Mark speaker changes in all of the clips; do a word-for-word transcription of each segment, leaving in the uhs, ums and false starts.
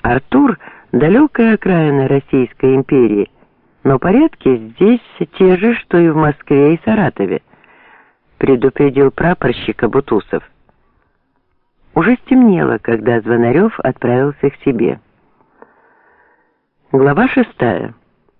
Speaker 1: Артур — далекая окраина Российской империи, но порядки здесь те же, что и в Москве и Саратове, предупредил прапорщика Бутусов. Уже стемнело, когда Звонарев отправился к себе. Глава шестая.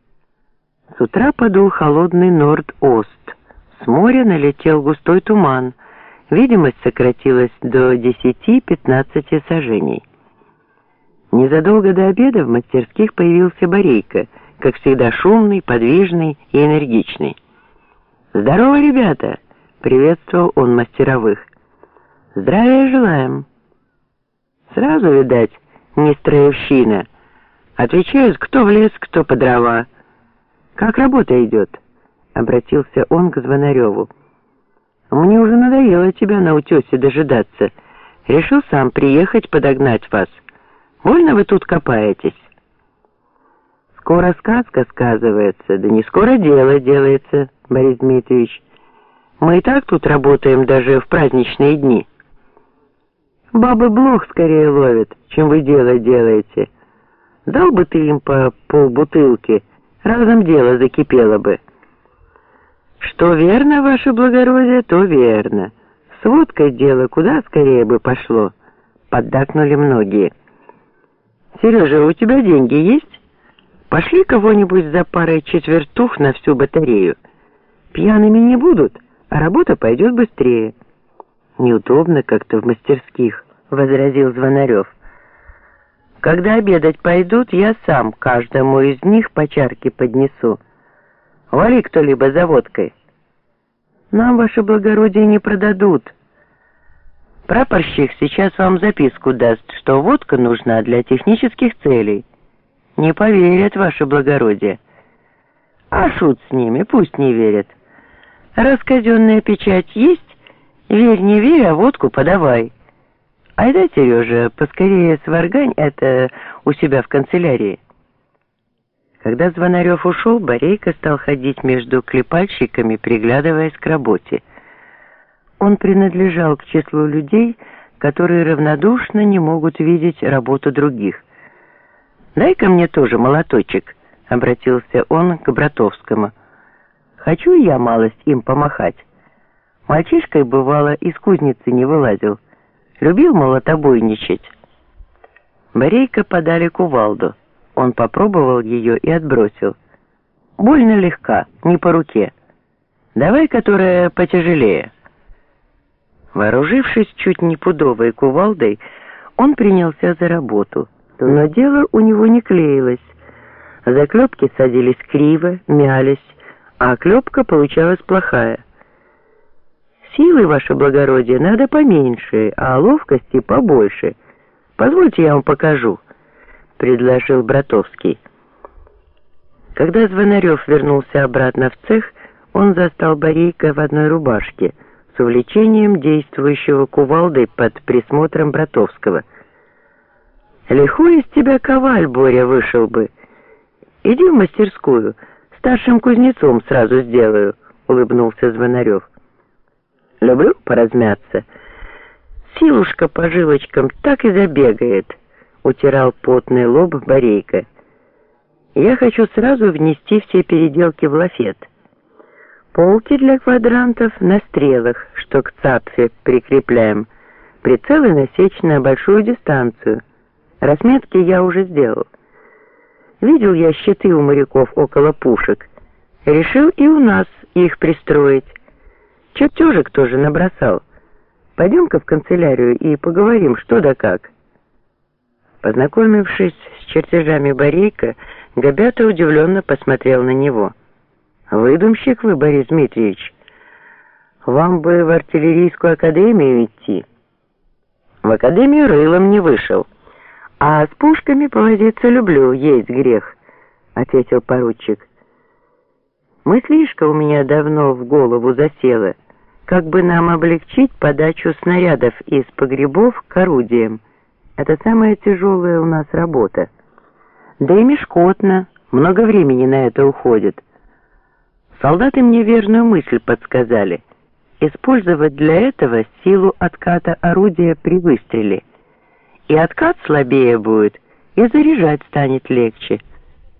Speaker 1: С утра подул холодный норд-ост. С моря налетел густой туман. Видимость сократилась до десяти-пятнадцати саженей. Незадолго до обеда в мастерских появился Борейко, как всегда шумный, подвижный и энергичный. «Здорово, ребята!» — приветствовал он мастеровых. «Здравия желаем!» Сразу, видать, не строевщина. Отвечают, кто в лес, кто по дрова. «Как работа идет?» — обратился он к Звонареву. «Мне уже надоело тебя на утесе дожидаться. Решил сам приехать подогнать вас. Вольно вы тут копаетесь?» «Скоро сказка сказывается, да не скоро дело делается, Борис Дмитриевич. Мы и так тут работаем даже в праздничные дни. Бабы блох скорее ловят, чем вы дело делаете. Дал бы ты им по полбутылки, разом дело закипело бы». «Что верно, ваше благородие, то верно. С водкой дело куда скорее бы пошло», — поддакнули многие. «Сережа, у тебя деньги есть? Пошли кого-нибудь за парой четвертух на всю батарею. Пьяными не будут, а работа пойдет быстрее». «Неудобно как-то в мастерских», — возразил Звонарев. «Когда обедать пойдут, я сам каждому из них по чарке поднесу. Вали кто-либо за водкой». «Нам, ваше благородие, не продадут. Прапорщик сейчас вам записку даст, что водка нужна для технических целей. Не поверят, ваше благородие». «А шут с ними, пусть не верят. Раз казенная печать есть, верь, не верь, а водку подавай. Айда, Сережа, поскорее сваргань это у себя в канцелярии». Когда Звонарев ушел, Борейко стал ходить между клепальщиками, приглядываясь к работе. Он принадлежал к числу людей, которые равнодушно не могут видеть работу других. «Дай-ка мне тоже молоточек», — обратился он к Братовскому. «Хочу я малость им помахать. Мальчишкой, бывало, из кузницы не вылазил. Любил молотобойничать». Борейко подали кувалду. Он попробовал ее и отбросил. «Больно легка, не по руке. Давай, которая потяжелее». Вооружившись чуть не пудовой кувалдой, он принялся за работу. Но дело у него не клеилось. Заклепки садились криво, мялись, а клепка получалась плохая. «Силы, ваше благородие, надо поменьше, а ловкости побольше. Позвольте, я вам покажу», — предложил Братовский. Когда Звонарев вернулся обратно в цех, он застал Борейко в одной рубашке, с увлечением действующего кувалдой под присмотром Братовского. «Лихой из тебя коваль, Боря, вышел бы. Иди в мастерскую, старшим кузнецом сразу сделаю», — улыбнулся Звонарев. «Люблю поразмяться. Силушка по жилочкам так и забегает», — утирал потный лоб Борейко. «Я хочу сразу внести все переделки в лафет. Полки для квадрантов на стрелах, что к цапфе прикрепляем. Прицелы насечь на большую дистанцию. Разметки я уже сделал. Видел я щиты у моряков около пушек. Решил и у нас их пристроить. Чертежик тоже набросал. Пойдем-ка в канцелярию и поговорим, что да как». Познакомившись с чертежами Борейко, Габята удивленно посмотрел на него. «Выдумщик вы, Борис Дмитриевич. Вам бы в артиллерийскую академию идти». «В академию рылом не вышел. А с пушками повозиться люблю, есть грех», — ответил поручик. «Мыслишка у меня давно в голову засела, как бы нам облегчить подачу снарядов из погребов к орудиям. Это самая тяжелая у нас работа. Да и мешкотно, много времени на это уходит. Солдаты мне верную мысль подсказали. Использовать для этого силу отката орудия при выстреле. И откат слабее будет, и заряжать станет легче.